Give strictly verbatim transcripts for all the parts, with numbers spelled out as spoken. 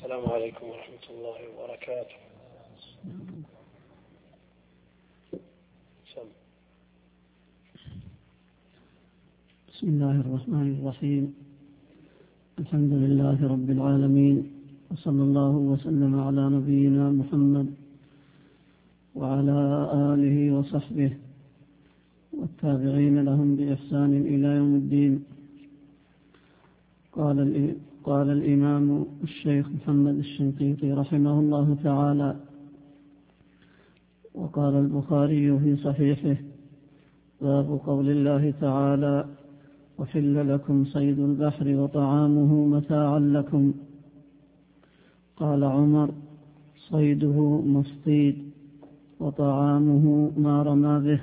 السلام عليكم ورحمة الله وبركاته. سم. بسم الله الرحمن الرحيم. الحمد لله رب العالمين، وصلى الله وسلم على نبينا محمد وعلى آله وصحبه والتابعين لهم بإحسان إلى يوم الدين. قال قال الإمام الشيخ محمد الشنقيطي رحمه الله تعالى: وقال البخاري في صحيحه: باب قول الله تعالى: وحل لكم صيد البحر وطعامه متاعا لكم. قال عمر: صيده مصطيد وطعامه ما رمى به.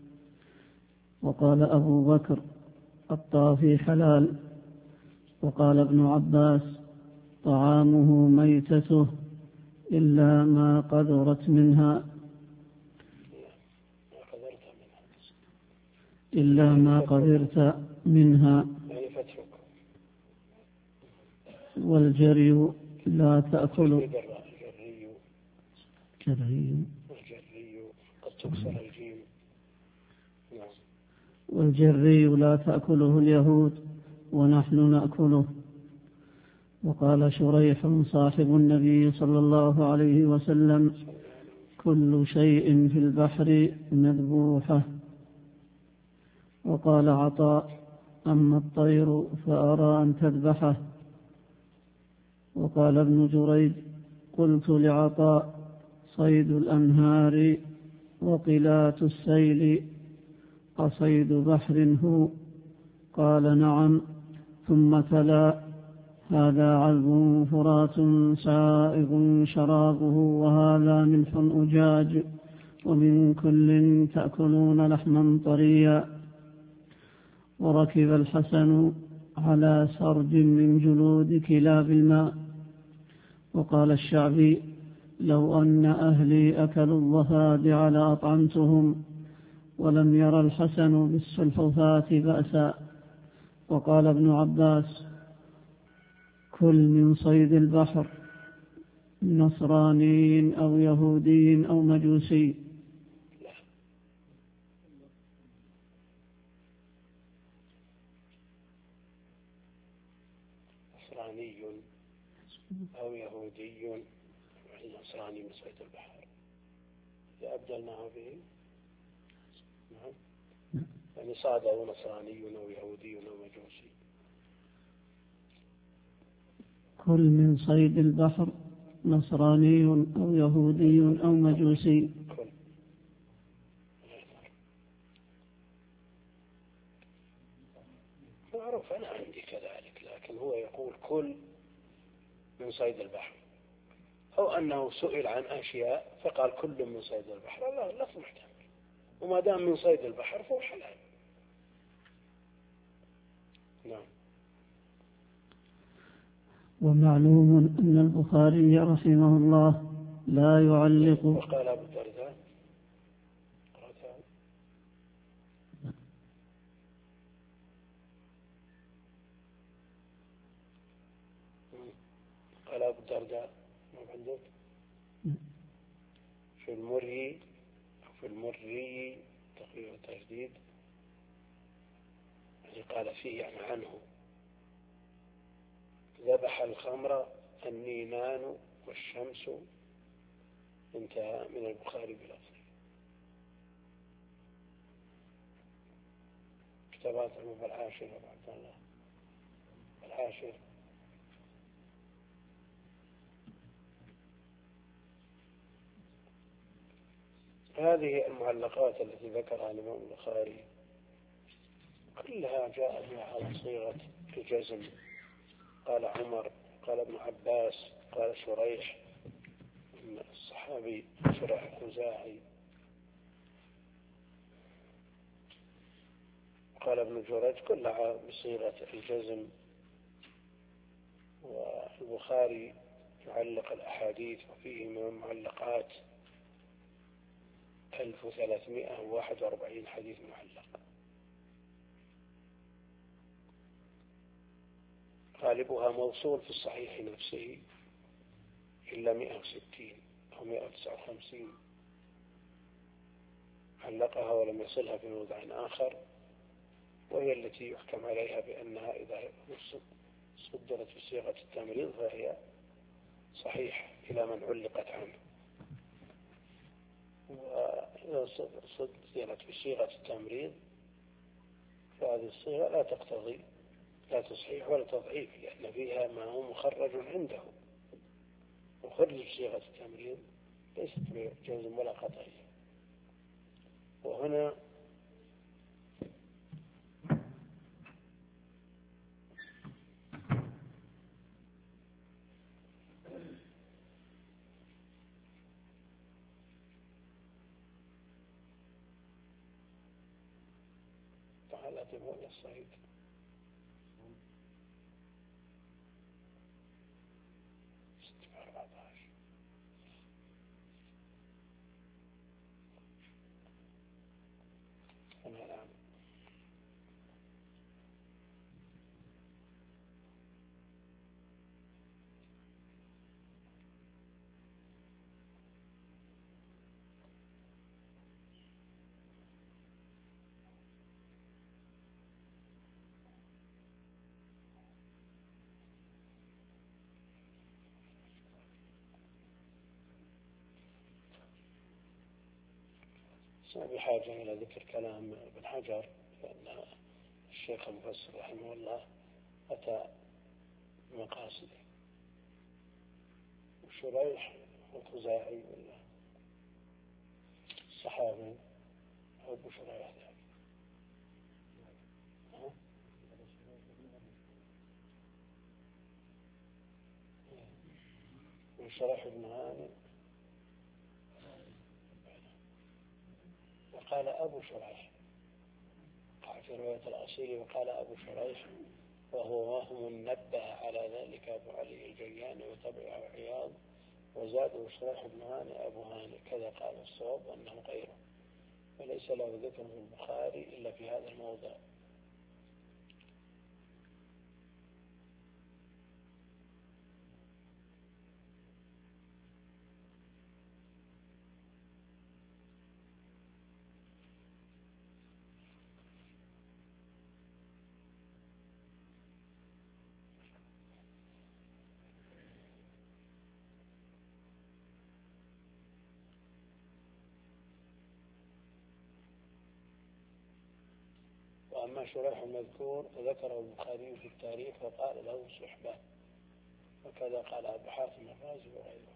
وقال أبو بكر: الطافي حلال. وقال ابن عباس: طعامه ميتته إلا ما قدرت منها إلا ما قدرت منها. والجري لا تأكل جري قد تكسر الجيم. والجري لا تأكله اليهود ونحن نأكله. وقال شريح صاحب النبي صلى الله عليه وسلم: كل شيء في البحر مذبوحة. وقال عطاء: أما الطير فأرى أن تذبحه. وقال ابن جريج: قلت لعطاء: صيد الأنهار وقلات السيل أصيد بحر هو؟ قال: نعم. ثم تلا: هذا عذب فرات سائغ شرابه وهذا ملح أجاج ومن كل تأكلون لحما طريا. وركب الحسن على سرج من جلود كلاب الماء. وقال الشعبي: لو أن أهلي أكلوا الضفادع لأطعمتهم. ولم ير الحسن بالسلحفاة بأسا. وقال ابن عباس: كل من صيد البحر، نصراني أو يهودي أو مجوسي. نصراني أو يهودي، نصراني من صيد البحر إذا أبدلناه به. نعم، يعني صاد أو نصراني أو يهودي أو مجوسي. كل من صيد البحر، نصراني أو يهودي أو مجوسي. كل. معروف، أنا عندي كذلك، لكن هو يقول كل من صيد البحر، أو أنه سئل عن أشياء فقال كل من صيد البحر. لا، لفظ محتمل، وما دام من صيد البحر فهو حلال. نعم. ومعلوم أن البخاري رحمه الله لا يعلق. وقال أبو الدرداء: قال أبو الدرداء ما عندك في المري أو في المري تقريبا تجديد، يعني قال فيه يعني عنه: ذبح الخمر النينان والشمس. انتهى من البخاري بلفظه. كتابات المفى العاشر وبعد الله العاشر. هذه المعلقات التي ذكرها الإمام البخاري كلها جاء بها على صيغة الجزم. قال عمر، قال ابن عباس، قال شريح الصحابي شريح الخزاعي، قال ابن جريج، كلها بصيغة الجزم. والبخاري يعلق الأحاديث، وفيه من المعلقات ألف وثلاثمائة وواحد وأربعين حديث معلق، غالبها موصول في الصحيح نفسه إلا مئة وستين أو مئة وتسعة وخمسين علقها ولم يصلها في موضع آخر، وهي التي يحكم عليها بأنها إذا صدرت بصيغة التمريض فهي صحيحة إلى من علقت عنه، وإذا صدرت بصيغة التمريض فهذه الصيغة لا تقتضي لا تصحيح ولا تضعيف، لأن فيها ما هو مخرج عنده، وخرج بصيغة التمريض ليست بجزم ولا قطعية. وهنا تعالى تبول الصعيد بحاجة إلى ذكر كلام ابن حجر، لأن الشيخ المفسر رحمه الله أتى بمقاصده. وشريح الخزاعي ولا الصحابي أو أبو شريح ذلك وشريح ابن هاني وقال أبو شريح في رواية الأصيل، وقال أبو شريح وهو وهم نبه على ذلك أبو علي الجياني وتبعه عياض، وزاده شريح بن هاني أبو هاني، كذا قال الصواب أنه غيره، وليس له ذكر في البخاري إلا في هذا الموضع. وأما شريح المذكور ذكره البخاري في التاريخ وقال له صحبة، وكذا قال أبو حاتم الرازي وغيره.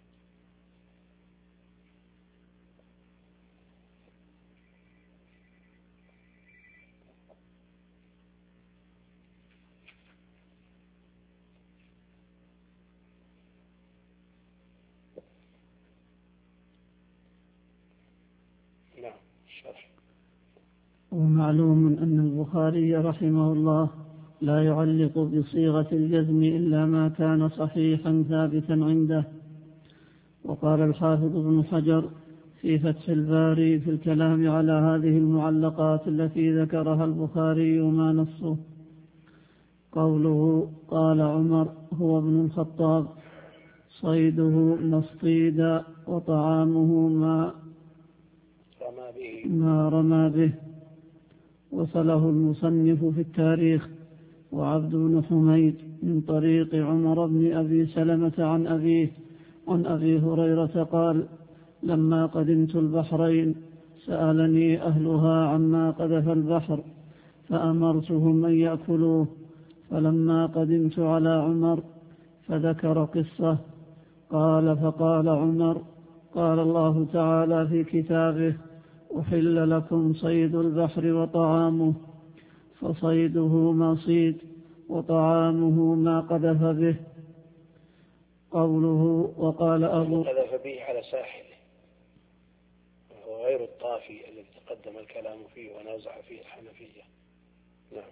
نعم الشرح. ومعلوم أن البخاري رحمه الله لا يعلق بصيغة الجزم إلا ما كان صحيحا ثابتا عنده. وقال الحافظ ابن حجر في فتح الباري في الكلام على هذه المعلقات التي ذكرها البخاري ما نصه قوله قال عمر هو ابن الخطاب صيده مصطيدا وطعامه ما ما رمى به. وصله المصنف في التاريخ وعبد بن حميد من طريق عمر بن أبي سلمة عن أبيه عن أبي هريرة قال لما قدمت البحرين سألني أهلها عما قذف البحر فأمرتهم أن يأكلوه، فلما قدمت على عمر فذكر قصة قال فقال عمر قال الله تعالى في كتابه أحل لكم صيد البحر وطعامه، فصيده ما صيد وطعامه ما قذف به. قوله وقال أبو قذف به على ساحله وهو غير الطافي الذي تقدم الكلام فيه ونازع فيه الحنفية. نعم.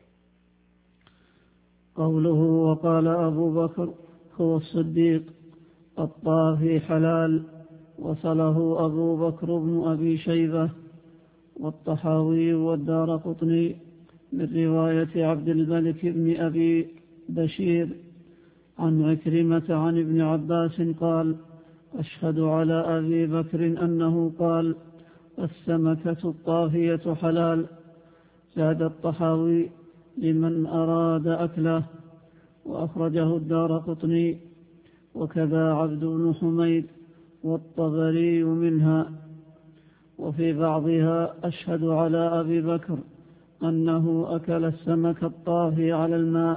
قوله وقال أبو بكر هو الصديق الطافي حلال، وصله أبو بكر بن أبي شيبة والطحاوي والدارقطني من رواية عبد الملك بن أبي بشير عن عكرمة عن ابن عباس قال أشهد على أبي بكر أنه قال: السمكة الطافية حلال. زاد الطحاوي: لمن أراد أكله. وأخرجه الدارقطني وكذا عبد بن حميد والطبري منها. وفي بعضها: أشهد على أبي بكر أنه أكل السمك الطافي على الماء.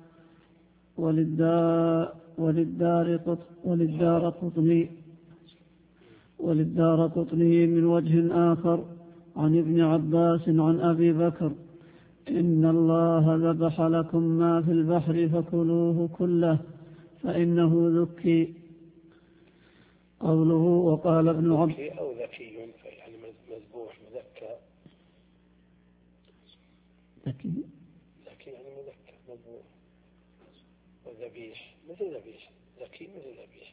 وللدار وللدار وللدار قطني وللدار قطني من وجه آخر عن ابن عباس عن أبي بكر: إن الله ذبح لكم ما في البحر فكلوه كله فإنه ذكي. قوله وقال ابن عباس أو ذكي يعني مذبوح مذكى. ذكي ذكي يعني مذكى مذبوح. وذبيح مثل ذبيح. ذكي مثل ذبيح.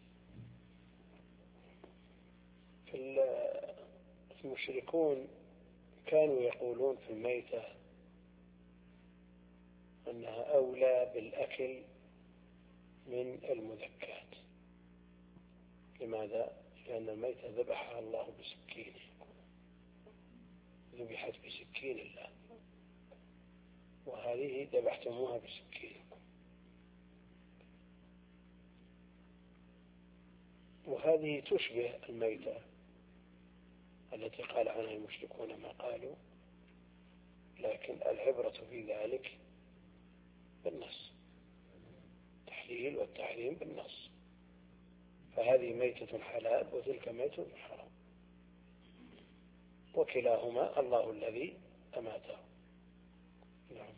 في المشركون كانوا يقولون في الميتة أنها أولى بالأكل من المذكات. لماذا؟ لأن الميتة ذبحها الله بسكينه، ذبحت بسكين الله، وهذه ذبحتموها بسكينكم. وهذه تشبه الميتة التي قال عنها المشركون ما قالوا، لكن العبرة في ذلك بالنص، التحليل والتحريم بالنص. فهذه ميتة حلال وتلك ميتة حرام، وكلاهما الله الذي أماته. نعم.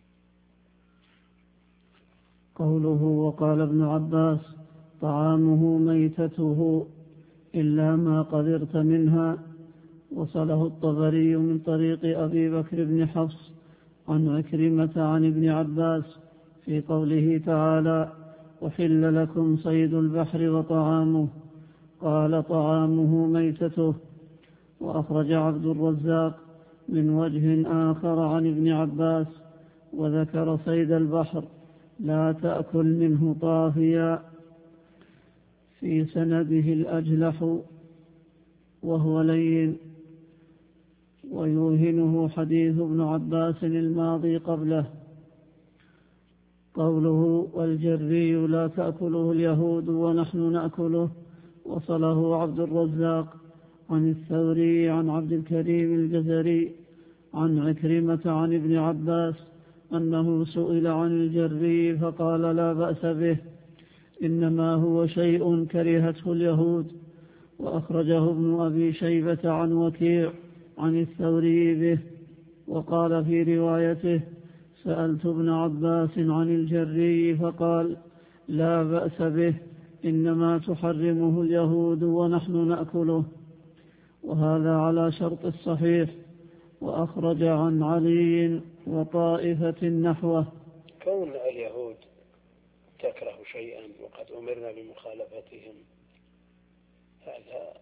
قوله وقال ابن عباس: طعامه ميتته إلا ما قدرت منها. وصله الطبري من طريق أبي بكر بن حفص عن عكرمة عن ابن عباس في قوله تعالى: أحل لكم صيد البحر وطعامه. قال: طعامه ميتته. وأخرج عبد الرزاق من وجه آخر عن ابن عباس وذكر صيد البحر لا تأكل منه طافيا. في سنده الأجلح وهو لين، ويوهنه حديث ابن عباس الماضي قبله. قوله والجري لا تأكله اليهود ونحن نأكله. وصله عبد الرزاق عن الثوري عن عبد الكريم الجزري عن عكرمة عن ابن عباس أنه سئل عن الجري فقال: لا بأس به، إنما هو شيء كرهته اليهود. وأخرجه ابن أبي شيبة عن وكيع عن الثوري به. وقال في روايته: سألت ابن عباس عن الجري فقال: لا بأس به، إنما تحرمه اليهود ونحن نأكله. وهذا على شرط الصحيح. وأخرج عن علي وطائفة نحوه. كون اليهود تكره شيئا وقد أمرنا بمخالفتهم، هذا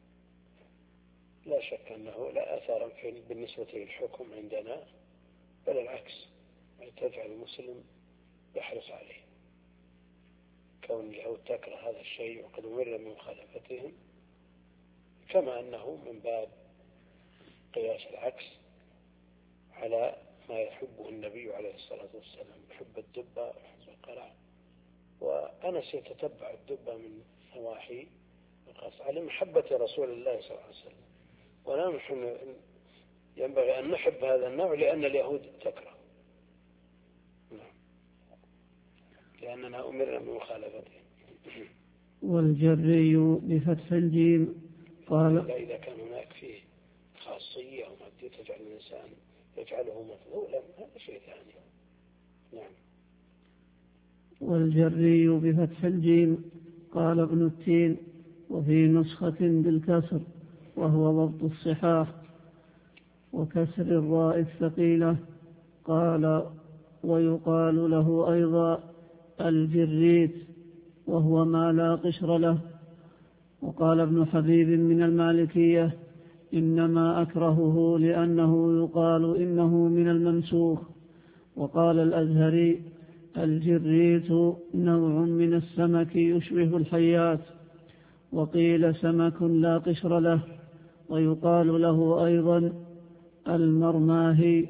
لا شك أنه لا أثر بالنسبة للحكم عندنا، بل العكس، تجعل المسلم يحرص عليه. كون اليهود تكره هذا الشيء وقد أمرنا بمخالفتهم، كما أنه من باب قياس العكس على ما يحبه النبي عليه الصلاة والسلام، يحب الدبة ويحب القرع. وأنس يتتبع الدبة من نواحي القص على محبة رسول الله صلى الله عليه وسلم، ولا نحن ينبغي أن نحب هذا النوع لأن اليهود تكره، لأننا أمرنا بمخالفته. والجري بفتح الجيم. قال: إذا كان هناك فيه خاصية أو مادية تجعل الإنسان يجعله مفضولا، هذا شيء ثاني. نعم. والجري بفتح الجيم. قال ابن التين: وفي نسخة بالكسر، وهو ضبط الصحاح، وكسر الراء الثقيلة. قال: ويقال له أيضا الجريت، وهو ما لا قشر له. وقال ابن حبيب من المالكية: إنما أكرهه لأنه يقال إنه من الممسوخ. وقال الأزهري: الجريت نوع من السمك يشبه الحيات، وقيل سمك لا قشر له، ويقال له أيضا المرماهي،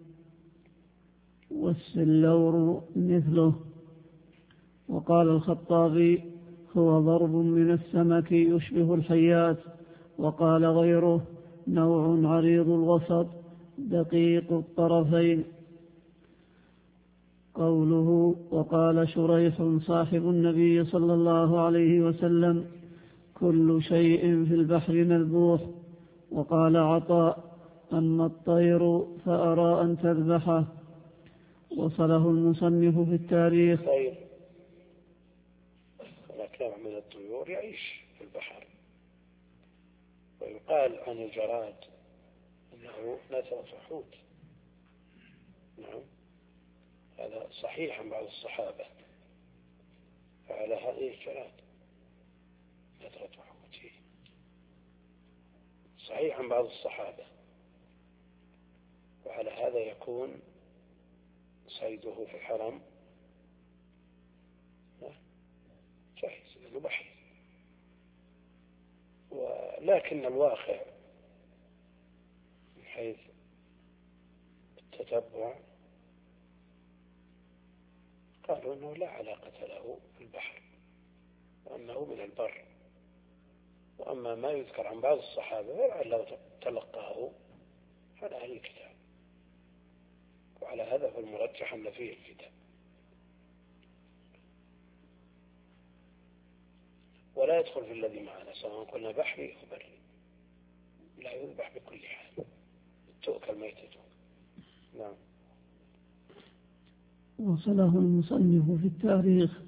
والسلور مثله. وقال الخطابي: هو ضرب من السمك يشبه الحيات. وقال غيره: نوع عريض الوسط دقيق الطرفين. قوله: وقال شريح صاحب النبي صلى الله عليه وسلم: كل شيء في البحر مذبوح. وقال عطاء: أما الطير فأرى أن تذبحه. وصله المصنف في التاريخ. طير هناك نوع من الطيور يعيش في البحر، ويقال عن الجراد أنه نترة حوت. نعم، هذا صحيح عن بعض الصحابة، فعلى هذه الجراد نترة حوت صحيح عن بعض الصحابة، وعلى هذا يكون صيده في الحرم جاهز لأنه بحر. ولكن الواقع من حيث التتبع قالوا أنه لا علاقة له في البحر، وأنه من البر. وأما ما يذكر عن بعض الصحابة فلعله تلقاه عن أهل الكتاب، وعلى هذا فالمرجح أن فيه الكتاب. ولا يدخل في الذي معنا سواء قلنا بحري أو بري، لا يذبح بكل حال، تؤكل ميتته. نعم. وصله المصنف في التاريخ.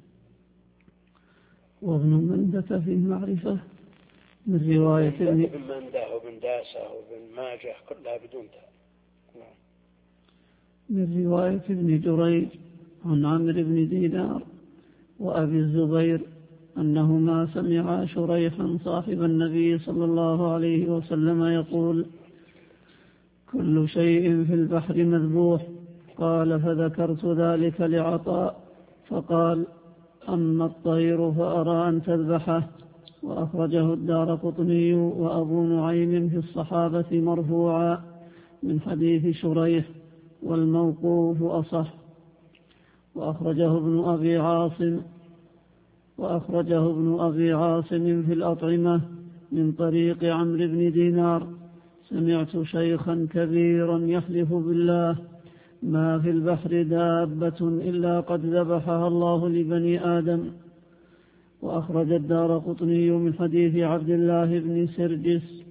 وابن مندة في المعرفة من رواية ابن مندة وابن داسة وابن ماجه كلها بدون تاء. نعم. من رواية ابن جريج عن عمرو بن دينار وأبي الزبير أنهما سمعا شريحا صاحب النبي صلى الله عليه وسلم يقول: كل شيء في البحر مذبوح. قال: فذكرت ذلك لعطاء فقال: أما الطير فأرى أن تذبحه. وأخرجه الدارقطني وأبو نعيم في الصحابة مرفوعا من حديث شريح، والموقوف أصح. وأخرجه ابن أبي عاصم وأخرجه ابن أبي عاصم في الأطعمة من طريق عمرو بن دينار: سمعت شيخا كبيرا يحلف بالله: ما في البحر دابة إلا قد ذبحها الله لبني آدم. وأخرج الدارقطني من حديث عبد الله بن سرجس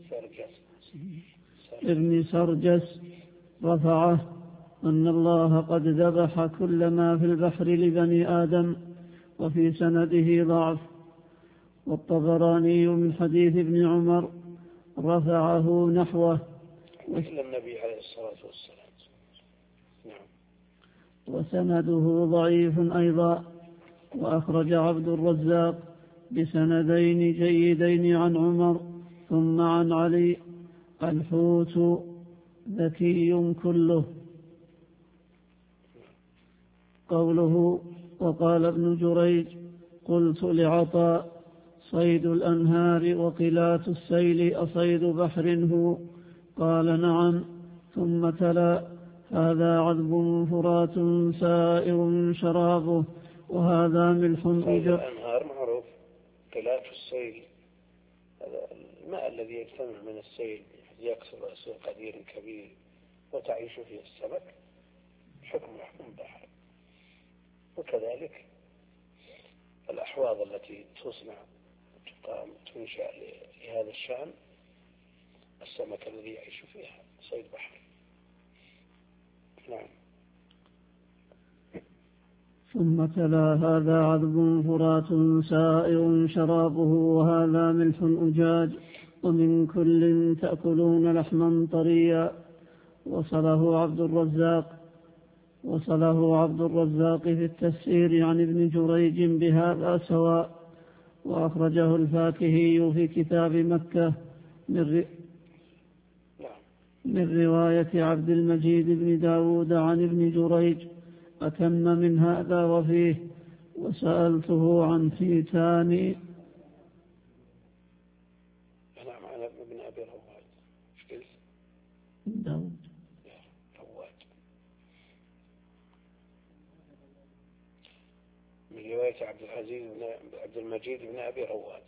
ابن سرجس رفعه أن الله قد ذبح كل ما في البحر لبني آدم، وفي سنده ضعف. والطبراني من حديث ابن عمر رفعه نحوه، مثل النبي عليه الصلاة والسلام. نعم. وسنده ضعيف أيضا. وأخرج عبد الرزاق بسندين جيدين عن عمر ثم عن علي: الحوت ذكي كله. قوله: وقال ابن جريج: قلت لعطاء: صيد الأنهار وقلات السيل أصيد بحر هو؟ قال: نعم. ثم تلا: هذا عذب فرات سائر شرابه، وهذا ملح أجر. الأنهار معروف، قلات السيل هذا الماء الذي يجتمع من السيل يكسر يصير قدير كبير وتعيش فيه السمك، حكم حكم البحر. وكذلك الأحواض التي تصنع تقام تنشأ لهذا الشأن، السمك الذي يعيش فيها صيد بحر. نعم. ثم تلا: هذا عذب فرات سائر شرابه، وهذا ملح أجاج، ومن كل تأكلون لحما طريا. وصله عبد الرزاق وصله عبد الرزاق في التفسير عن ابن جريج بهذا سواء. وأخرجه الفاكهي في كتاب مكة من, من رواية عبد المجيد بن داود عن ابن جريج أتم من هذا وفيه: وسألته عن حيتان أبي رواد. إيش قلت؟ داود رواد. من رواية عبد العزيز بن عبد المجيد بن أبي رواد.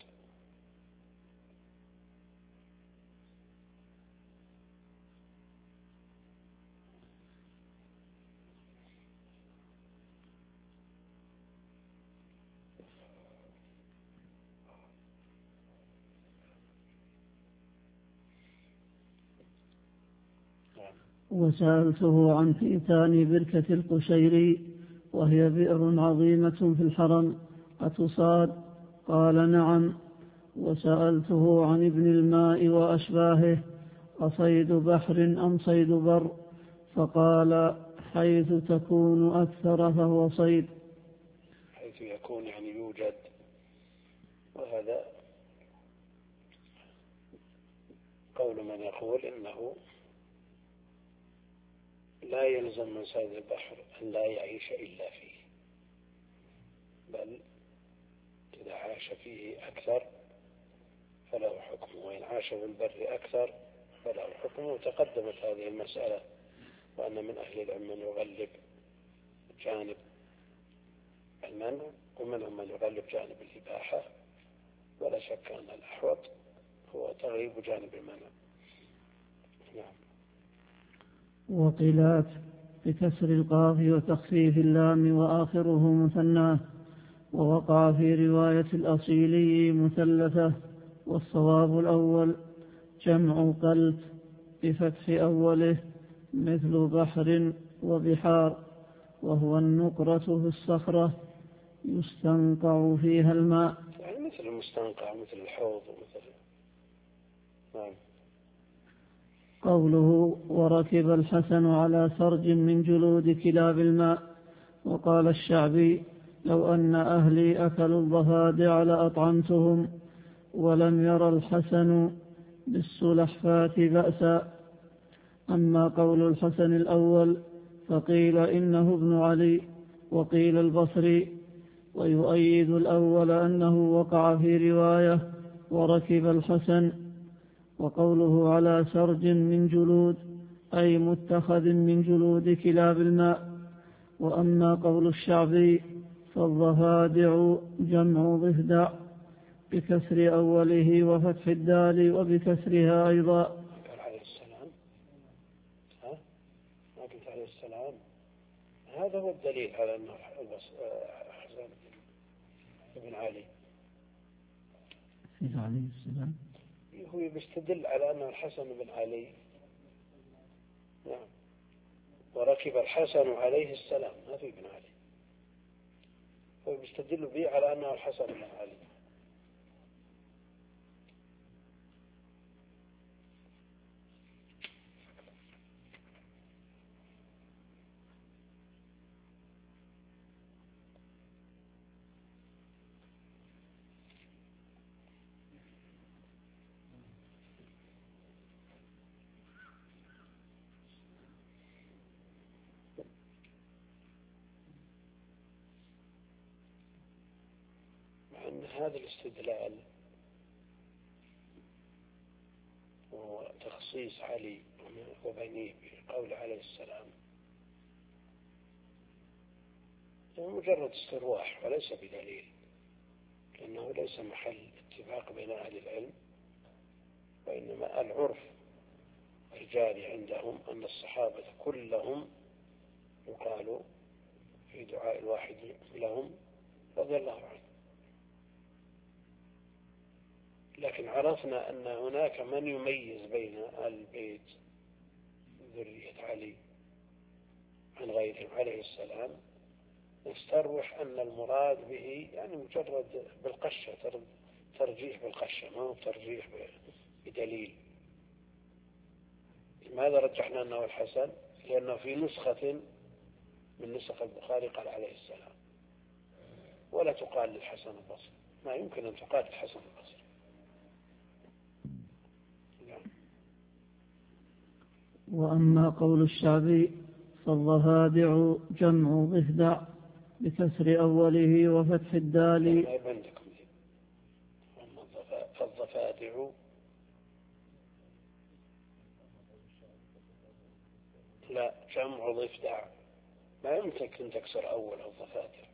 وسألته عن حيتان بركة القشيري وهي بئر عظيمة في الحرم أتصاد؟ قال نعم. وسألته عن ابن الماء وأشباهه أصيد بحر أم صيد بر؟ فقال حيث تكون أكثر فهو صيد. حيث يكون يعني يوجد. وهذا قول من يقول إنه لا يلزم من صيد البحر أن لا يعيش إلا فيه، بل إذا عاش فيه أكثر فله حكم، وإن عاش في البر أكثر فله حكم. وتقدمت هذه المسألة، وأن من أهل العلم من يغلب جانب المنع ومنهم من يغلب جانب الإباحة، ولا شك أن الأحوط هو تغليب جانب المنع. نعم. وقيلات بكسر القاف وتخفيف اللام وآخره مثناه، ووقع في رواية الأصيلي مثلثة، والصواب الأول جمع قلت بفتح أوله مثل بحر وبحار، وهو النقرة في الصخرة يستنقع فيها الماء، يعني مثل المستنقع مثل الحوض ومثل. نعم. قوله وركب الحسن على سرج من جلود كلاب الماء. وقال الشعبي لو أن أهلي أكلوا الضفادع لأطعمتهم، ولم ير الحسن بالسلحفاة بأسا. أما قول الحسن الأول فقيل إنه ابن علي، وقيل البصري، ويؤيد الأول أنه وقع في رواية وركب الحسن. وقوله على سرج من جلود أي متخذ من جلود كلاب الماء. وأما قول الشعبي فالضفادع جمع ضفدع بكسر أوله وفتح الدال وبكسرها أيضا. قال عليه السلام. ها؟ ما قلت عليه السلام. هذا هو الدليل على أنه حسن بن علي. في عليه السلام. هو يستدل على أنه الحسن بن علي. نعم. وركب الحسن عليه السلام، ما في بن علي. هو يستدل به على أنه الحسن بن علي. أن هذا الاستدلال وتخصيص علي وبنيه بقول عليه السلام مجرد استرواح وليس بدليل، لأنه ليس محل اتفاق بين أهل العلم، وإنما العرف الجاري عندهم أن الصحابة كلهم يقال في دعاء الواحد لهم رضي الله عنه. لكن عرفنا أن هناك من يميز بين آل البيت ذرية علي عن غيرهم عليه السلام، نستروح أن المراد به يعني مجرد بالقشة، ترجيح بالقشة، ما هو ترجيح بدليل. لماذا رجحنا أنه الحسن؟ لأنه في نسخة من نسخ البخاري قال عليه السلام، ولا تقال للحسن البصري، ما يمكن أن تقال للحسن البصري. وأما قول الشعبي فالضفادع جمع ضفدع بكسر أوله وفتح الدال. فالضفادع لا، جمع ضفدع ما يمكن تكسر أول الضفادع،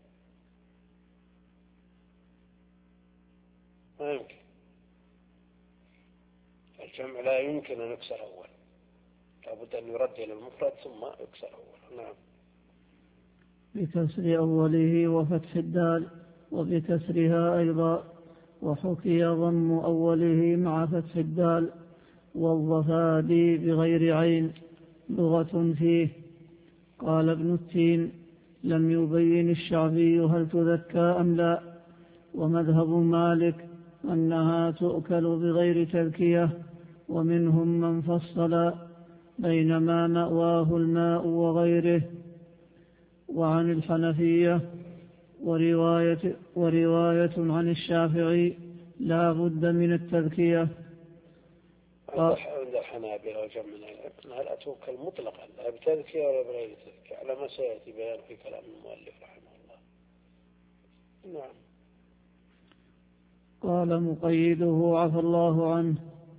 ما يمكن. الجمع لا يمكن أن يكسر أول، لابد أن يرد إلى المفرد ثم يكسر أول. نعم. بكسر أوله وفتح الدال وبكسرها أيضا. وحكي ضم أوله مع فتح الدال والضفادي بغير عين لغة فيه. قال ابن التين: لم يبين الشعبي هل تذكى أم لا، ومذهب مالك أنها تؤكل بغير تذكية، ومنهم من فصل بين ما مأواه الماء وغيره. وعن الحنفية ورواية, ورواية عن الشافعي لا بد من التذكية. عند الحنابلة وجمعنا أنها تؤكل مطلقا لا بتذكية ولا بغير تذكية، على ما سيأتي بيان في كلام المؤلف رحمه الله. نعم. قال مقيده عفى الله عنه: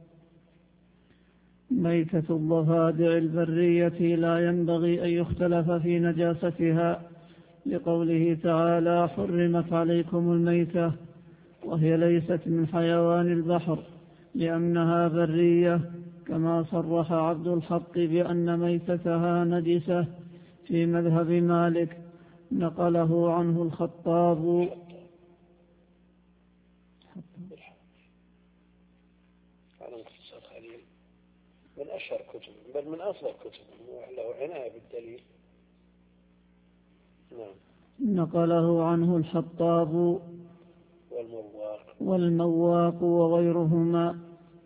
ميتة الضفادع البرية لا ينبغي أن يختلف في نجاستها، لقوله تعالى: حرمت عليكم الميتة، وهي ليست من حيوان البحر لأنها برية، كما صرح عبد الحق بأن ميتتها نجسة في مذهب مالك، نقله عنه الخطاب. من أشهر كتب بل من أفضل كتب له عناية بالدليل. نعم. نقله عنه الحطاب والمواق والمواق وغيرهما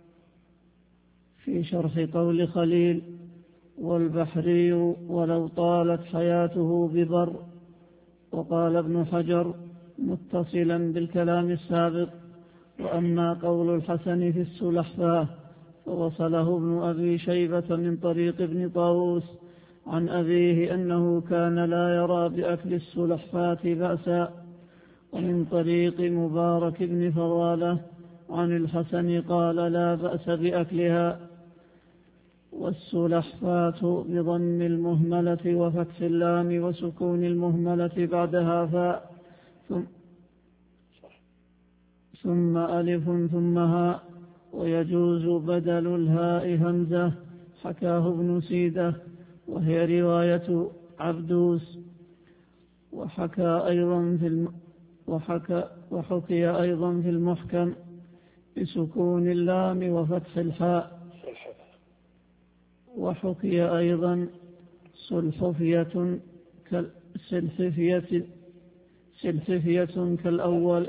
في شرح قول خليل: والبحري ولو طالت حياته ببر. وقال ابن حجر متصلا بالكلام السابق: وأما قول الحسن في السلحفاة فوصله ابن أبي شيبة من طريق ابن طاووس عن أبيه أنه كان لا يرى بأكل السلحفاة بأسا، ومن طريق مبارك بن فضالة عن الحسن قال لا بأس بأكلها. والسلحفاة بضم المهملة وفتح اللام وسكون المهملة بعدها فاء ثم ألف ثم هاء، ويجوز بدل الهاء همزة، حكاه ابن سيدة، وهي رواية عبدوس. وحكى أيضا في الم... وحكى وحكي أيضا في المحكم بسكون اللام وفتح الحاء. وحكي أيضا سلحفية كالسلحفية سلحفية كالأول.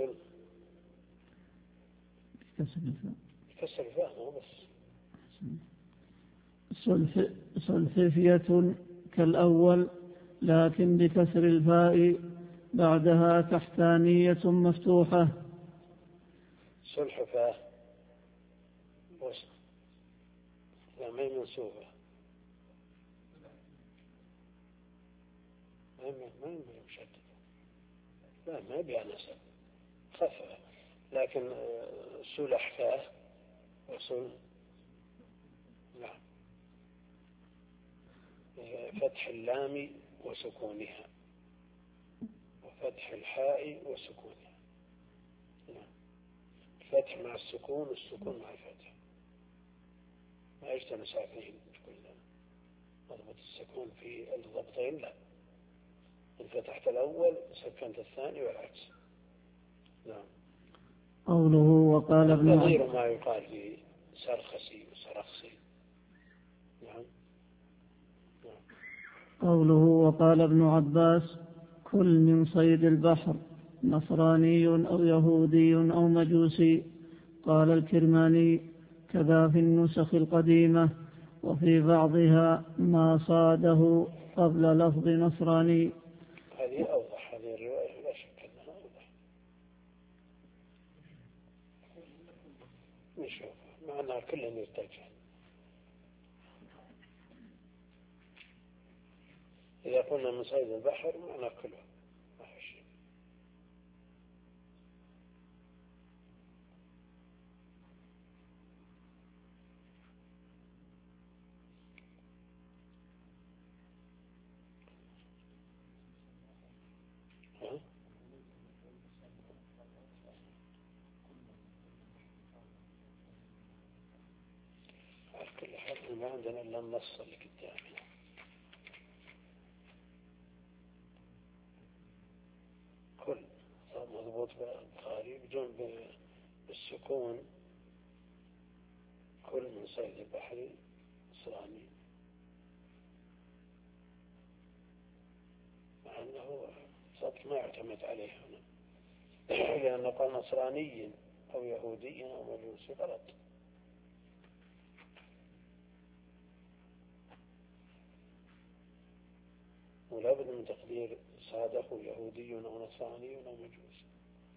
كسر الفاء مو بس. سلحفية كالأول لكن بكسر الفاء بعدها تحتانية مفتوحة. سلحفاة لا ما هي منسوبة، ما هي ما هي مشددة، لا ما هي بها نسب خفة، لكن سلحفاة وصل نعم فتح اللام وسكونها وفتح الحاء وسكونها. نعم. الفتح مع السكون والسكون مع الفتح، ما يجتمع ساكنين كلنا. مضبط السكون في الضبطين لا، إن فتحت الأول سكنت الثاني والعكس. نعم. قوله وقال ابن نظير ما يقال في سرخسي وسرخسي. نعم. نعم. قوله وقال ابن عباس: كل من صيد البحر نصراني أو يهودي أو مجوسي. قال الكرماني: كذا في النسخ القديمة، وفي بعضها ما صاده قبل لفظ نصراني. هذه أوضح، هذه الرواية لا شك أنها أوضح. نشوف معناها كلهم يرتجع. إذا قلنا من صيد البحر معناه كله ما في شيء. ما عندنا إلا النص اللي قدامنا. كل مضبوط بالبخاري بدون بالسكون، كل من صيد البحر نصراني، مع أنه صدق ما يعتمد عليه هنا لأنه قال نصراني أو يهودي أو مجوسي غلط. ولا بد من تقدير صادق يهودي أو نصراني أو مجوسي.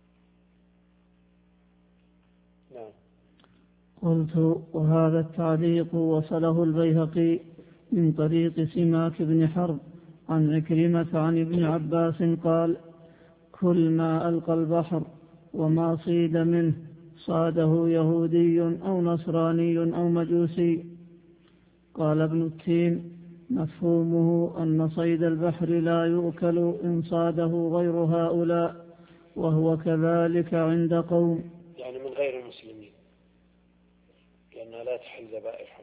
نعم. قلت: وهذا التعليق وصله البيهقي من طريق سماك بن حرب عن عكرمة عن ابن عباس قال: كل ما ألقى البحر وما صيد منه صاده يهودي أو نصراني أو مجوسي. قال ابن التين: مفهومه أن صيد البحر لا يؤكل إن صاده غير هؤلاء، وهو كذلك عند قوم، يعني من غير المسلمين، لأنها لا تحل ذبائحهم.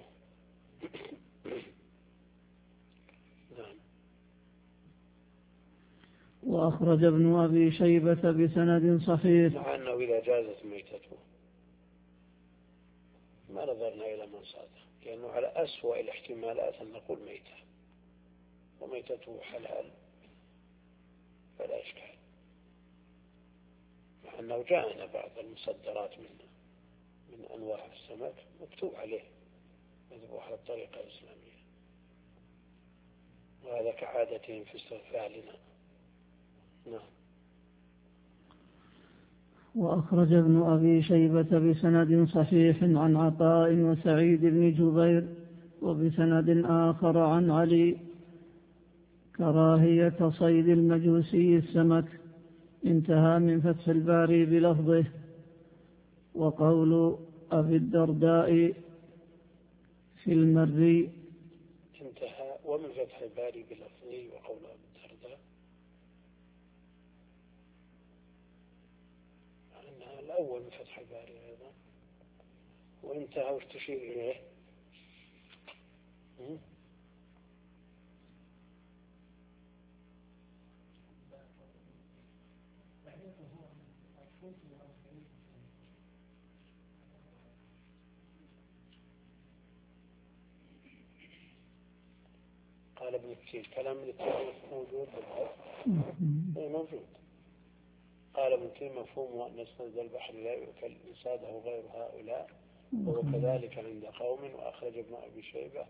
نعم. وأخرج ابن أبي شيبة بسند صحيح، مع أنه إذا جازت ميتته ما نظرنا إلى من صاده، لأنه على أسوأ الاحتمالات أن نقول ميتة، وميتته حلال فلا إشكال، مع أنه جاءنا بعض المصدرات منه من أنواع السمك مكتوب عليه مذبوح على الطريقة الإسلامية، وهذا كعادتهم في استغفالنا. نعم. وأخرج ابن أبي شيبة بسند صحيح عن عطاء وسعيد بن جبير وبسند آخر عن علي كراهية صيد المجوسي السمك، انتهى من فتح الباري بلفظه. وقول أبي الدرداء في المري، انتهى ومن فتح الباري بلفظه وقول أبي الدرداء، أنها الأول من فتح الباري أيضا، وانتهى وش تشير إليه؟ قال ابن كثير كلام ابن كثير موجود بالحق موجود. قال ابن كثير مفهوم أن صيد البحر لا يؤكل إن صاده غير هؤلاء، وهو كذلك عند قوم. وأخرج ابن أبي شيبة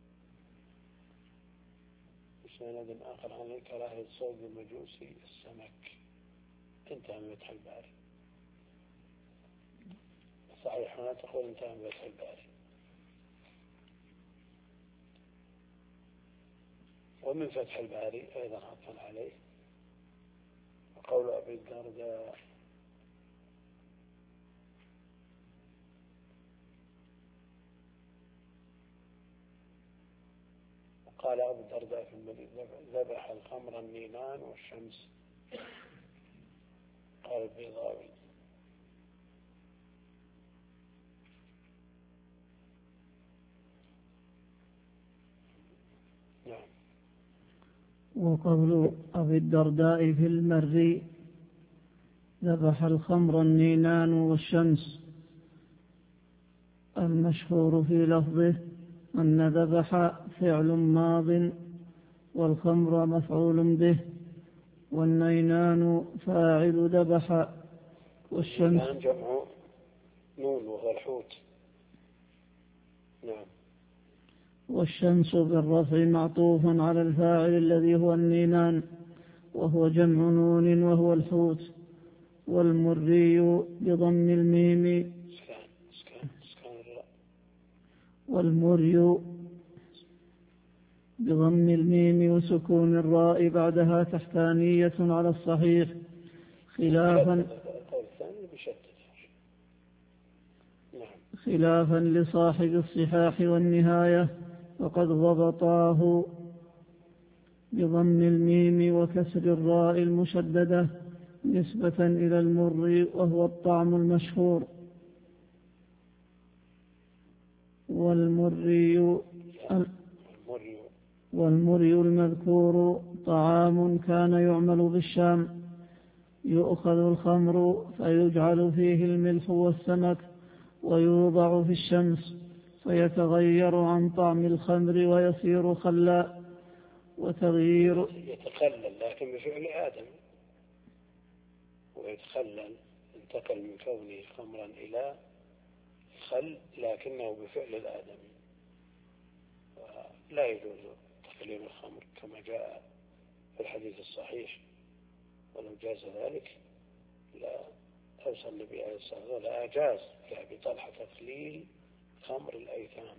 بسند آخر عن كراهية صيد المجوسي السمك، انتهى من فتح الباري. صحيح هنا تقول انتهى من فتح الباري. ومن فتح الباري أيضا حقا عليه وقول أبي الدرداء قال أبو الدرداء في المدينة: ذبح الخمر النيلان والشمس. قال البيضاوي: نعم. وقول أبي الدرداء في المري: ذبح الخمر النيلان والشمس، المشهور في لفظه أن ذبح فعل ماض والخمر مفعول به، والنينان فاعل ذبح، والشمس جمع نون وهو الحوت. نعم. والشمس بالرفع معطوف على الفاعل الذي هو النينان وهو جمع نون وهو الحوت. والمري بضم الميم والمري بضم الميم وسكون الراء بعدها تحتانية على الصحيح، خلافا خلافا لصاحب الصحاح والنهاية، وقد ضبطاه بضم الميم وكسر الراء المشددة نسبة إلى المر وهو الطعم المشهور. والمري والمري المذكور طعام كان يعمل بالشام، يؤخذ الخمر فيجعل فيه الملح والسمك ويوضع في الشمس فيتغير عن طعم الخمر ويصير خلا. وتغيير يتخلل لكن بفعل آدم، ويتخلل انتقل من كونه خمرا إلى خل لكنه بفعل الآدمي، لا يجوز تقليل الخمر كما جاء في الحديث الصحيح، ولو جاز ذلك لا أوصى النبي عليه الصلاة والسلام لا أجاز لأبي طلحة تقليل خمر الأيتام.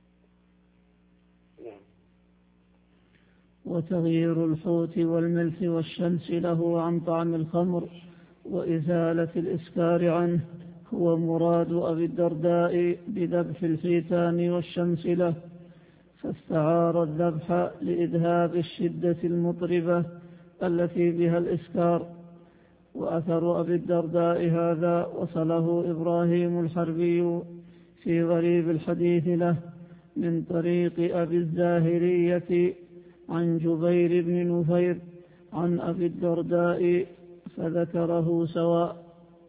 نعم. وتغيير الحوت والملح والشمس له عن طعم الخمر وإزالة الإسكار عنه هو مراد أبي الدرداء بذبح الحيتان والشمس له، فاستعار الذبح لإذهاب الشدة المطربة التي بها الإسكار. وأثر أبي الدرداء هذا وصله إبراهيم الحربي في غريب الحديث له من طريق أبي الزاهرية عن جبير بن نفير عن أبي الدرداء فذكره سواء.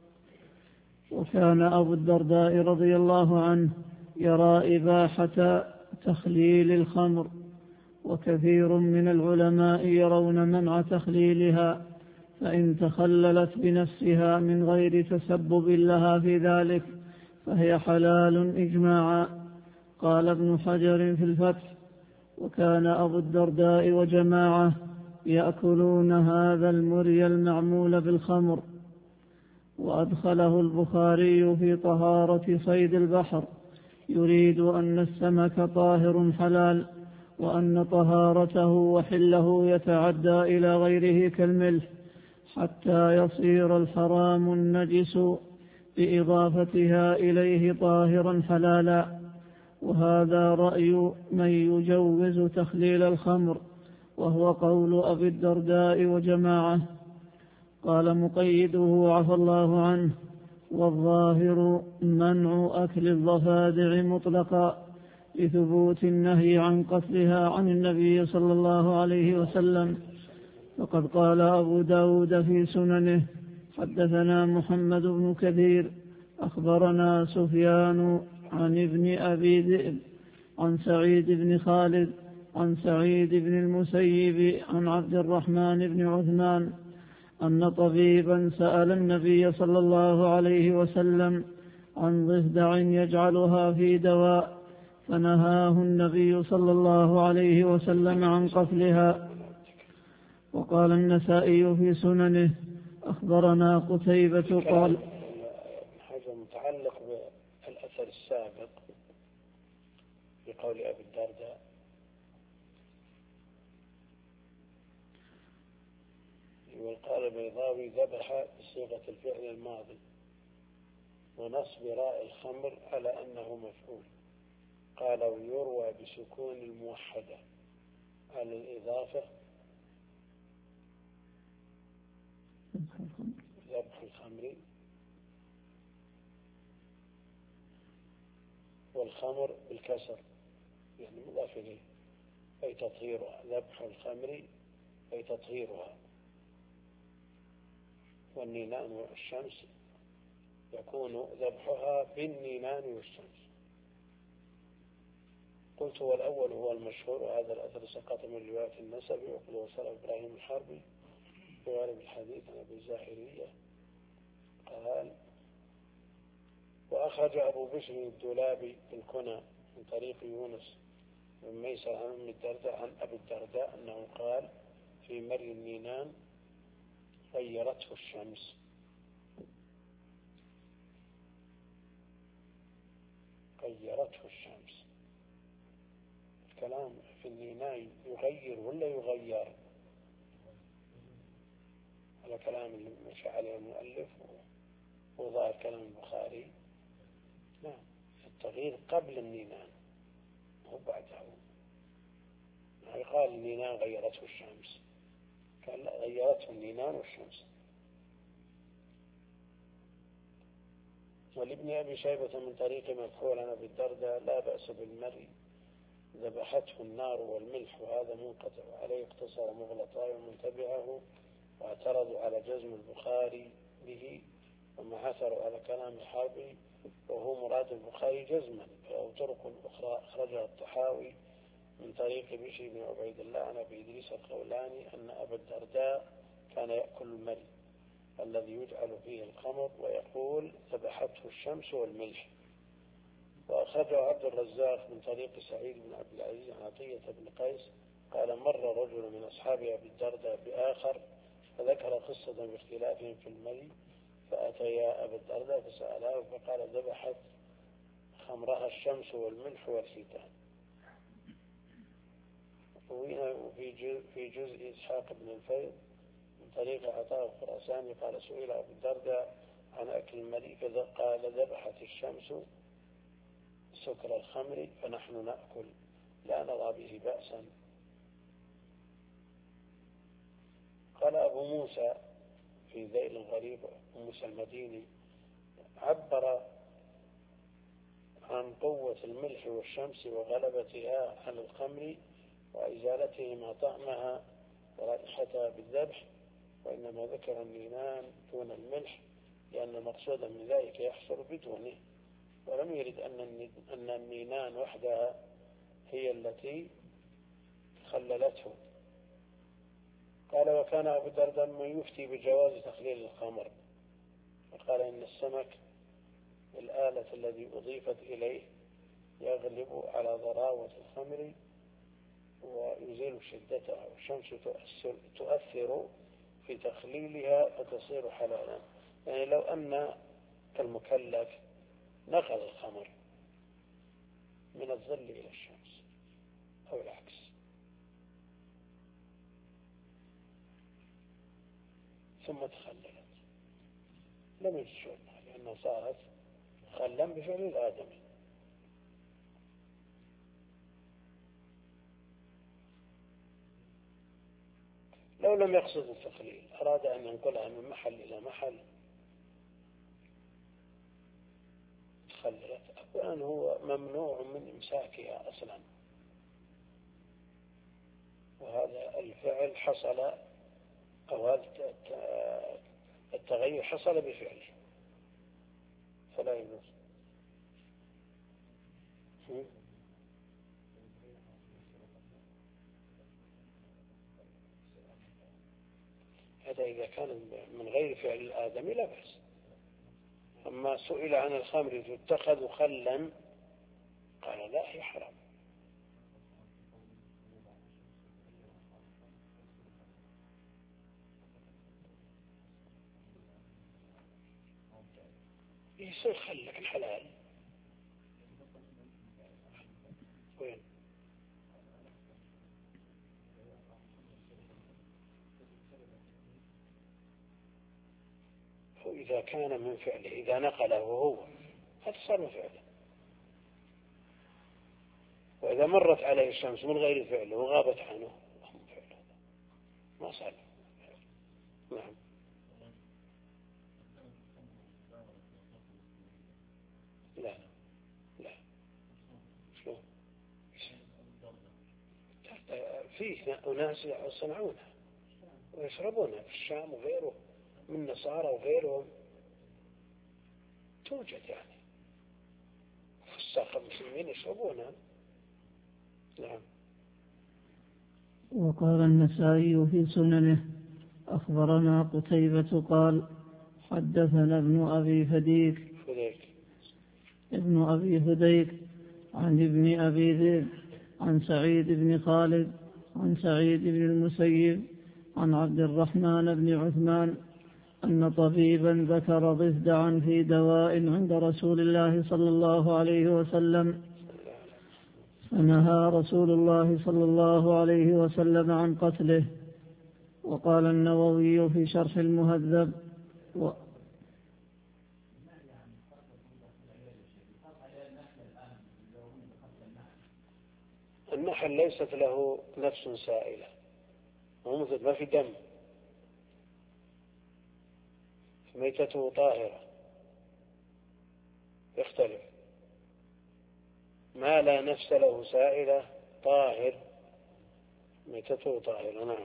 وكان أبو الدرداء رضي الله عنه يرى إباحة تخليل الخمر، وكثير من العلماء يرون منع تخليلها، فإن تخللت بنفسها من غير تسبب لها في ذلك فهي حلال إجماعا. قال ابن حجر في الفتح: وكان أبو الدرداء وجماعة يأكلون هذا المري المعمول بالخمر. وأدخله البخاري في طهارة صيد البحر، يريد أن السمك طاهر حلال، وأن طهارته وحله يتعدى إلى غيره كالملح حتى يصير الحرام النجس بإضافتها إليه طاهرا حلالا. وهذا رأي من يجوز تخليل الخمر، وهو قول أبي الدرداء وجماعة. قال مقيده عفى الله عنه: والظاهر منع أكل الضفادع مطلقا لثبوت النهي عن قتلها عن النبي صلى الله عليه وسلم. فقد قال أبو داود في سننه: حدثنا محمد بن كثير أخبرنا سفيان عن ابن أبي ذئب عن سعيد بن خالد عن سعيد بن المسيب عن عبد الرحمن بن عثمان أن طبيبا سأل النبي صلى الله عليه وسلم عن ضفدع يجعلها في دواء، فنهاه النبي صلى الله عليه وسلم عن قتلها. وقال النسائي في سننه: أخبرنا قتيبة قال حاجة متعلق بالأثر السابق بقول أبي الدرداء: وقال البيضاوي: ذبح بصيغة الفعل الماضي ونصب راء الخمر على أنه مفعول. قال: ويروى بسكون الموحدة على الإضافة ذبح الخمر، والخمر بالكسر يعني مضاف إليه، أي تطهيرها. ذبح الخمر أي تطهيرها. والنينان والشمس يكون ذبحها بالنينان والشمس. قلت: والأول هو المشهور، وهذا الأثر سقط من رواية النسبي وقد وصل إبراهيم الحربي في غالب الحديث عن أبي الزاهرية قال: وأخرج أبو بشر الدولابي في الكنى من طريق يونس بن ميسر عن أم الدرداء عن أبي الدرداء أنه قال في مري النينان: غيرته الشمس. غيرته الشمس. الكلام في النينان يغير ولا يغير؟ هذا كلام اللي مشى عليه المؤلف وظاهر كلام البخاري. نعم، التغيير قبل النينان مو بعده. قال النينان غيرته الشمس، قال لا، غيرته النينان والشمس. ولابن أبي شيبة من طريق مكحول عن أبي الدرداء لا بأس بالمرء ذبحته النار والملح، وهذا منقطع، وعليه اقتصر مغلطاي ومن تبعه، واعترضوا على جزم البخاري به، وما عثروا على كلام الحربي، وهو مراد البخاري جزما. فله طرق أخرى أخرجها الطحاوي من طريق بشر بن عبيد الله عن أبي إدريس الخولاني أن أبا الدرداء كان يأكل المري الذي يجعل فيه الخمر، ويقول ذبحته الشمس والملح. وأخرجه عبد الرزاق من طريق سعيد بن عبد العزيز عن عطية بن قيس قال مر رجل من أصحاب أبي الدرداء بآخر فذكر قصة باختلافهم في المري، فأتيا أبا الدرداء فسألاه فقال ذبحت خمرها الشمس والملح والحيتان. وفي جزء, في جزء إسحاق بن الفيض من طريق عطاء الخراساني قال سئل أبو الدرداء عن أكل المري قال ذبحت الشمس سكر الخمر فنحن نأكل لا نرى به بأسا. قال أبو موسى في ذيل الغريب موسى المديني عبر عن قوة الملح والشمس وغلبتها على الخمر وإزالتهما طعمها ورائحتها بالذبح، وإنما ذكر النينان دون الملح لأن المقصود من ذلك يحصل بدونه، ولم يرد أن النينان وحدها هي التي خللته. قال وكان أبو الدرداء من يفتي بجواز تخليل الخمر، فقال إن السمك الآلة الذي أضيفت إليه يغلب على ضراوة الخمر ويزيل شدتها، والشمس تؤثر, تؤثر في تخليلها فتصير حلالا. يعني لو أن المكلف نقل الخمر من الظل إلى الشمس أو العكس ثم تخللت لم يجشونها لأنها صارت خلا بفعل الآدمي. لو لم يقصد التخليل أراد أن ينقلها من محل إلى محل تخللت، أولا هو ممنوع من إمساكها أصلا، وهذا الفعل حصل أو هذا التغير حصل بفعله فلا يجوز. هذا إذا كان من غير فعل الآدمي لا بأس. أما سئل عن الخمر تتخذ خلا قال لا هي حرام. يصير خلك الحلال وين هو إذا كان من فعله إذا نقله هو هذا صار من فعله، وإذا مرت عليه الشمس من غير فعله وغابت عنه من فعله ما صار. نعم لا لا شو فيه أناس يصنعونها ويشربونها في الشام وغيره من نصارى وغيرهم توجد، يعني فساق المسلمين يشربونها. نعم. وقال النسائي في سننه أخبرنا قتيبة قال حدثنا ابن أبي فديك فديك ابن أبي فديك عن ابن أبي ذئب عن سعيد بن خالد عن سعيد بن المسيب عن عبد الرحمن بن عثمان أن طبيبا ذكر ضفدعا في دواء عند رسول الله صلى الله عليه وسلم، فنهى رسول الله صلى الله عليه وسلم عن قتله. وقال النووي في شرح المهذب و النحل ليست له نفس سائلة، ومثل ما في دم، ميتته طاهرة، يختلف. ما لا نفس له سائلة طاهر ميتته طاهرة. نعم.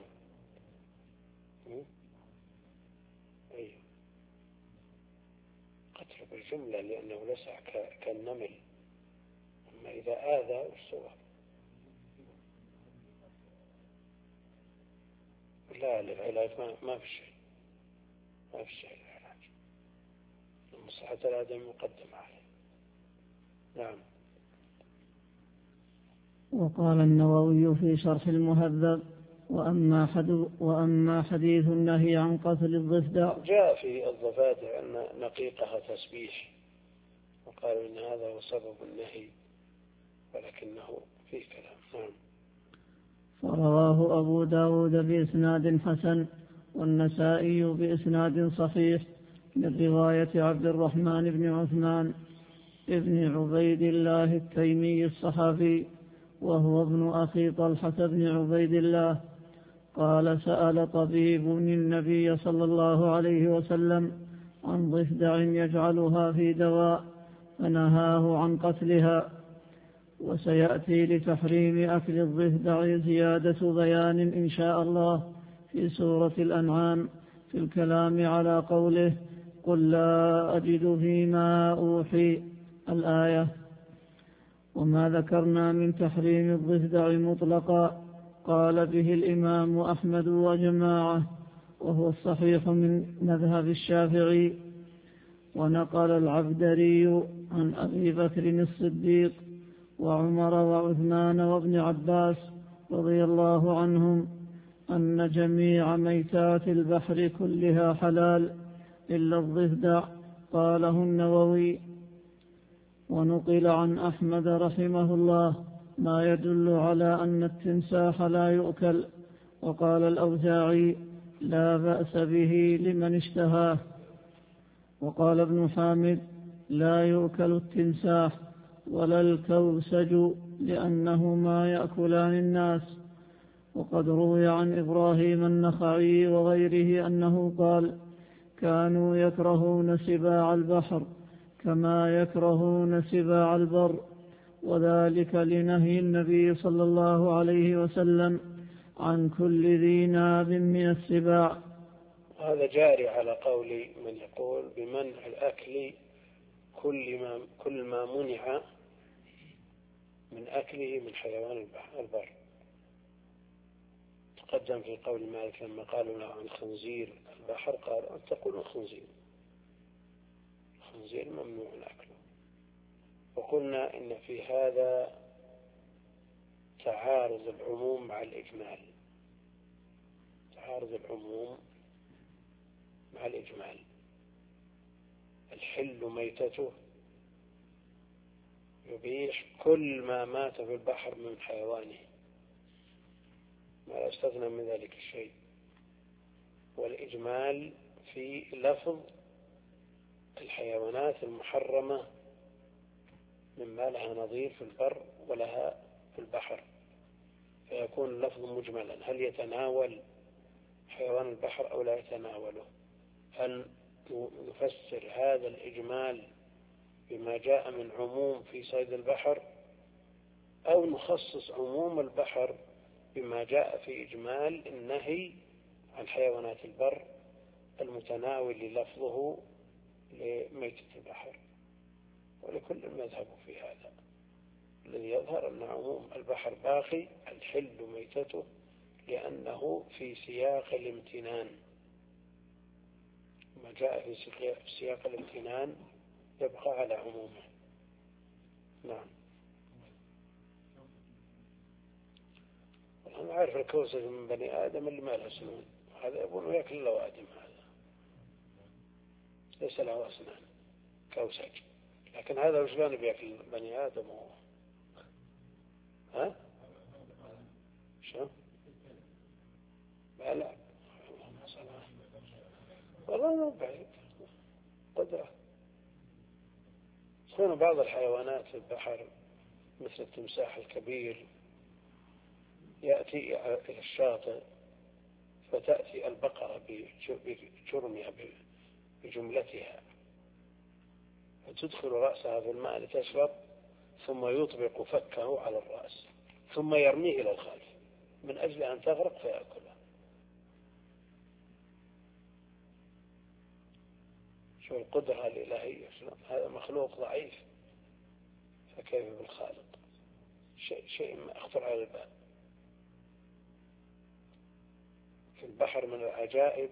أيوه قتل بالجملة لأنه لسع كالنمل، أما إذا آذى والسوى لا للعلاج ما, ما في شيء ما في شيء للعلاج. مصلحة الآدم مقدم عليه. نعم. وقال النووي في شرح المهذب: وأما, حد وأما حديث النهي عن قتل الضفدع، جاء في الضفادع أن نقيقها تسبيح، وقالوا إن هذا هو سبب النهي، ولكنه في كلام. نعم. فرواه أبو داود بإسناد حسن والنسائي بإسناد صحيح من رواية عبد الرحمن بن عثمان ابن عبيد الله التيمي الصحابي، وهو ابن أخي طلحة بن عبيد الله، قال: سأل طبيب النبي صلى الله عليه وسلم عن ضفدع يجعلها في دواء فنهاه عن قتلها. وسيأتي لتحريم أكل الضفدع زيادة بيان إن شاء الله في سورة الأنعام في الكلام على قوله: قل لا أجد فيما أوحي الآية. وما ذكرنا من تحريم الضفدع مطلقا قال به الإمام أحمد وجماعة، وهو الصحيح من مذهب الشافعي. ونقل العبدري عن أبي بكر الصديق وعمر وعثمان وابن عباس رضي الله عنهم أن جميع ميتات البحر كلها حلال إلا الضفدع. قاله النووي. ونقل عن أحمد رحمه الله ما يدل على أن التمساح لا يؤكل. وقال الأوزاعي: لا بأس به لمن اشتهاه. وقال ابن حامد: لا يؤكل التمساح ولا الكوسج لأنهما يأكلان الناس. وقد روي عن إبراهيم النخعي وغيره أنه قال: كانوا يكرهون سباع البحر كما يكرهون سباع البر، وذلك لنهي النبي صلى الله عليه وسلم عن كل ذي ناب من السباع. هذا جاري على قول من يقول بمنع الأكل كل ما, كل ما منع من أكله من حيوان البر. تقدم في قول مالك لما قالوا له عن خنزير البحر قال: أن تقولوا خنزير، الخنزير ممنوع أكله. وقلنا إن في هذا تعارض العموم مع الإجمال، تعارض العموم مع الإجمال. الحل ميتته يبيح كل ما مات في البحر من حيوانه، ما لا يستثنى من ذلك الشيء. والإجمال في لفظ الحيوانات المحرمة مما لها نظير في البر ولها في البحر، فيكون اللفظ مجملا. هل يتناول حيوان البحر أو لا يتناوله؟ هل نفسر هذا الإجمال بما جاء من عموم في صيد البحر، أو نخصص عموم البحر بما جاء في إجمال النهي عن حيوانات البر المتناول لفظه لميتة البحر؟ ولكل المذهب في هذا. الذي يظهر أن عموم البحر باقي، الحل ميتته، لأنه في سياق الامتنان. ما جاء في سياق الامتنان يبقى على عمومه. نعم. أنا عارف الكوسج من بني آدم اللي ما له سنون، هذا يقول يأكل الأوادم، هذا ليس له أسنان كوسج. لكن هذا وش كان بيأكل بني آدم هو؟ ها؟ شو؟ لا لا والله ما بعيد قدرة. تكون بعض الحيوانات في البحر مثل التمساح الكبير يأتي إلى الشاطئ، فتأتي البقرة بجرمها بجملتها، تدخل رأسها في الماء لتشرب ثم يطبق فكه على الرأس ثم يرميه إلى الخلف من أجل أن تغرق فيأكلها. شو القدرة الإلهية، هذا مخلوق ضعيف فكيف بالخالق؟ شيء شيء ما أخطر على البال. في البحر من العجائب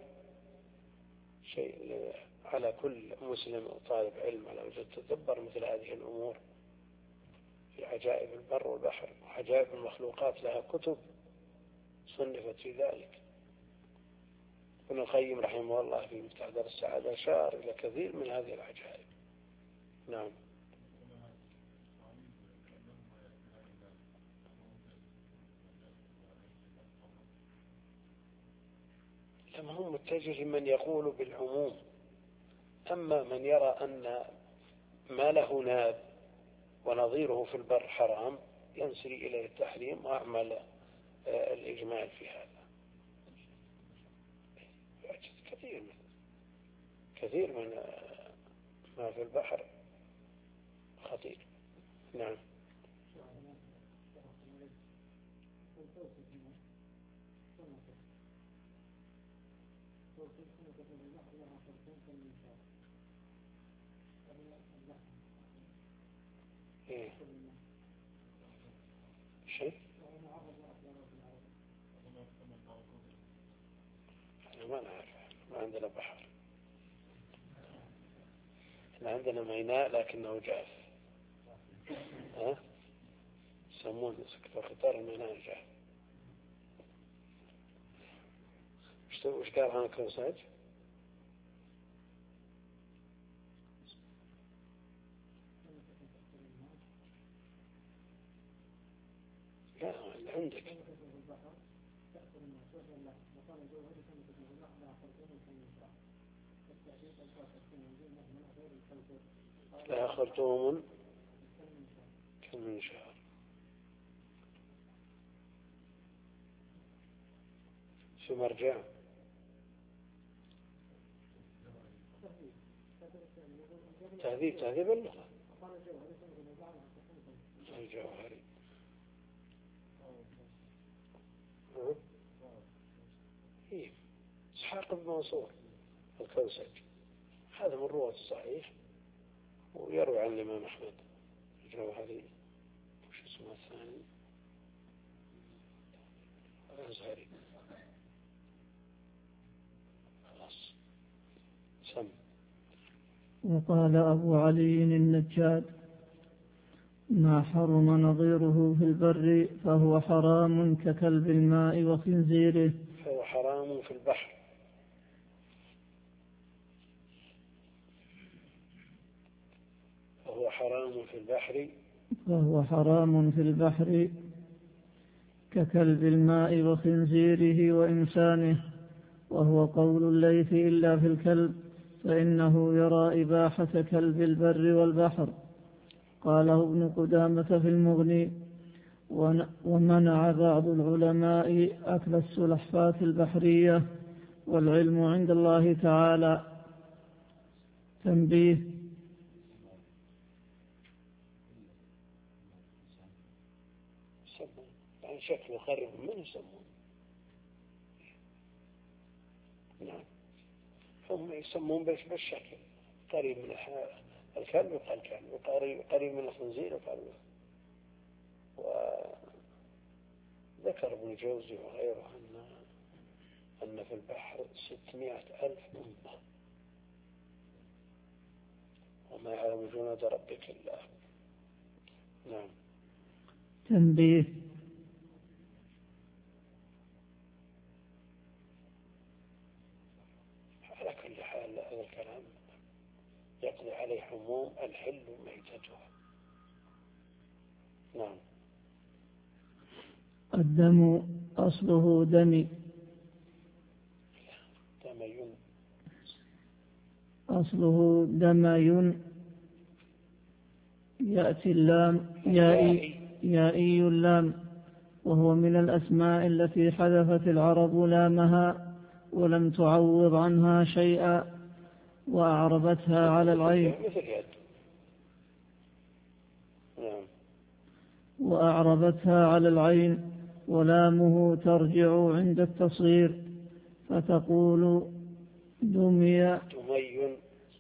شيء على كل مسلم وطالب علم على وجه تدبر مثل هذه الأمور في عجائب البر والبحر وعجائب المخلوقات، لها كتب صنفت في ذلك. ابن القيم رحمه الله في مفتاح دار السعادة أشار إلى كثير من هذه العجائب. نعم. لما هو متجه لمن يقول بالعموم، أما من يرى أن ما له ناب ونظيره في البر حرام ينسري إليه التحريم وأعمل الإجمال في هذا. كثير من كثير من ما في البحر خطير. نعم. إيه. شيء أنا ما نعرف، ما عندنا بحر، إحنا عندنا ميناء لكنه جاف. ها يسمون ختار الميناء جاف. وش قال عن الكوساج؟ لا عندك لا خرطوم كالمنشار. شو مرجع؟ تهذيب تهذيب اللغة الجوهري. إيه إسحاق بن منصور الكوسج هذا من رواة الصحيح، ويروي عن الإمام أحمد الجوهري. وش اسمه الثاني؟ الأزهري. خلاص سم. وقال أبو علي النجاد: ما حرم نظيره في البر فهو حرام ككلب الماء وخنزيره. فهو حرام في البحر. فهو حرام في البحر فهو حرام في البحر ككلب الماء وخنزيره وإنسانه، وهو قول الليث إلا في الكلب فإنه يرى إباحة كلب البر والبحر. قاله ابن قدامة في المغني. ومنع بعض العلماء أكل السلحفاة البحرية والعلم عند الله تعالى. تنبيه: عن شكله خرب من يسمون. نعم هم يسمون بس بالشكل قريب من الكلب وقال كلب، وقريب قريب من الخنزير وقال. وذكر ابن جوزي وغيره أن أن في البحر ستمائة ألف أمة وما يعلم جنود ربك إلا هو. نعم. تنبيه: على كل حال هذا الكلام يقضي عليه عموم الحل ميتتها. نعم. الدم أصله دمي. دمي أصله دمي. يأتي اللام يائي يائي اللام، وهو من الأسماء التي حذفت العرب لامها ولم تعوض عنها شيئا وأعربتها على العين. مثل يد وأعربتها على العين، ولامه ترجع عند التصغير فتقول دمي دمي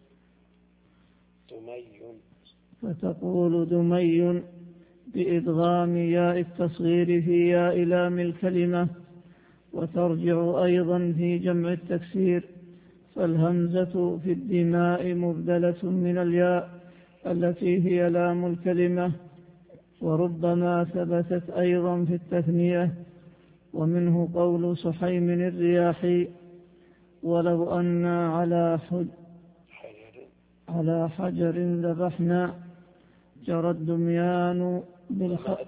دمي فتقول دمي بإدغام ياء التصغير في ياء لام الكلمة، وترجع أيضا في جمع التكسير، فالهمزة في الدماء مبدلة من الياء التي هي لام الكلمة، وربما ثبتت أيضا في التثنية. ومنه قول سحيم الرياحي: ولو أنا على حج على حجر ذبحنا جرى الدميان بالخبر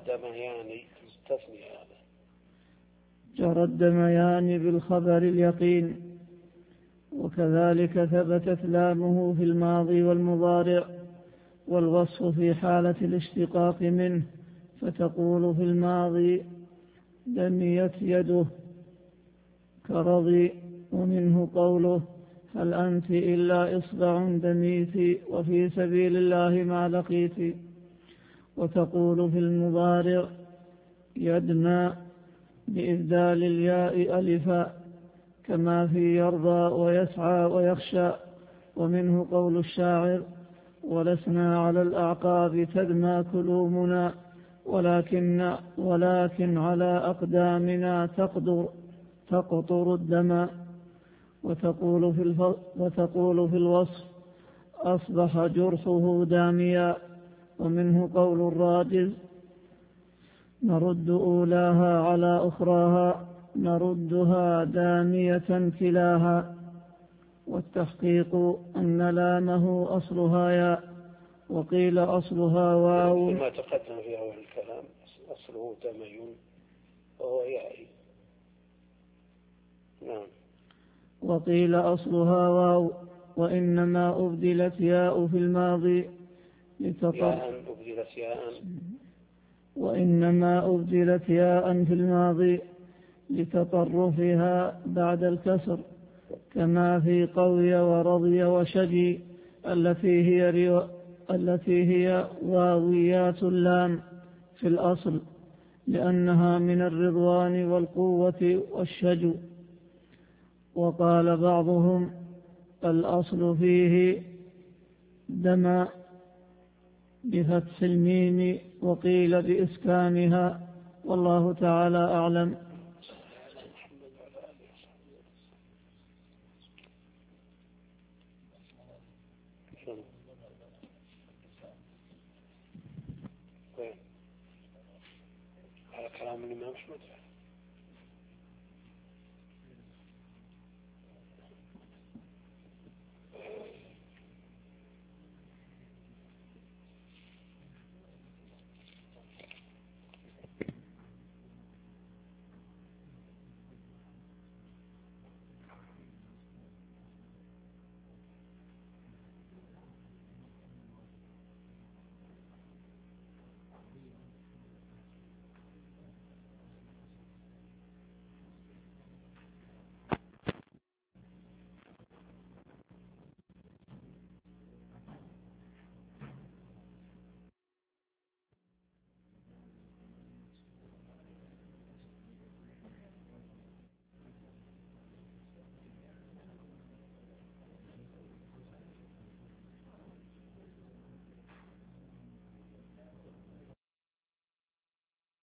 جرى الدميان بالخبر اليقين. وكذلك ثبتت لامه في الماضي والمضارع، والوصف في حالة الاشتقاق منه، فتقول في الماضي دميت يده كرضي. ومنه قوله: هل أنت إلا إصبع دميت وفي سبيل الله ما لقيت. وتقول في المضارع يدمى بإبدال الياء ألفا، كما في يرضى ويسعى ويخشى. ومنه قول الشاعر: ولسنا على الأعقاب تدمى كلومنا، ولكن, ولكن على أقدامنا تقدر تقطر الدم. وتقول في, الف... وتقول في الوصف: أصبح جرحه داميا. ومنه قول الراجز: نرد أولاها على أخراها نردها دامية كلاها. والتحقيق أن لامه أصلها ياء، وقيل أصلها واو. ما تقدم في أول الكلام أصله دمي وهو يائي. نعم. وقيل أصلها واو، وإنما أبدلت ياء في الماضي ياء أبدلت ياء وإنما أبدلت ياء في الماضي لتطرفها بعد الكسر، كما في قوي ورضي وشجي التي هي ريو التي هي واويات اللام في الأصل، لأنها من الرضوان والقوة والشجو. وقال بعضهم: الأصل فيه دم بفتح الميم، وقيل بإسكانها، والله تعالى أعلم. على كلام الإمام أحمد.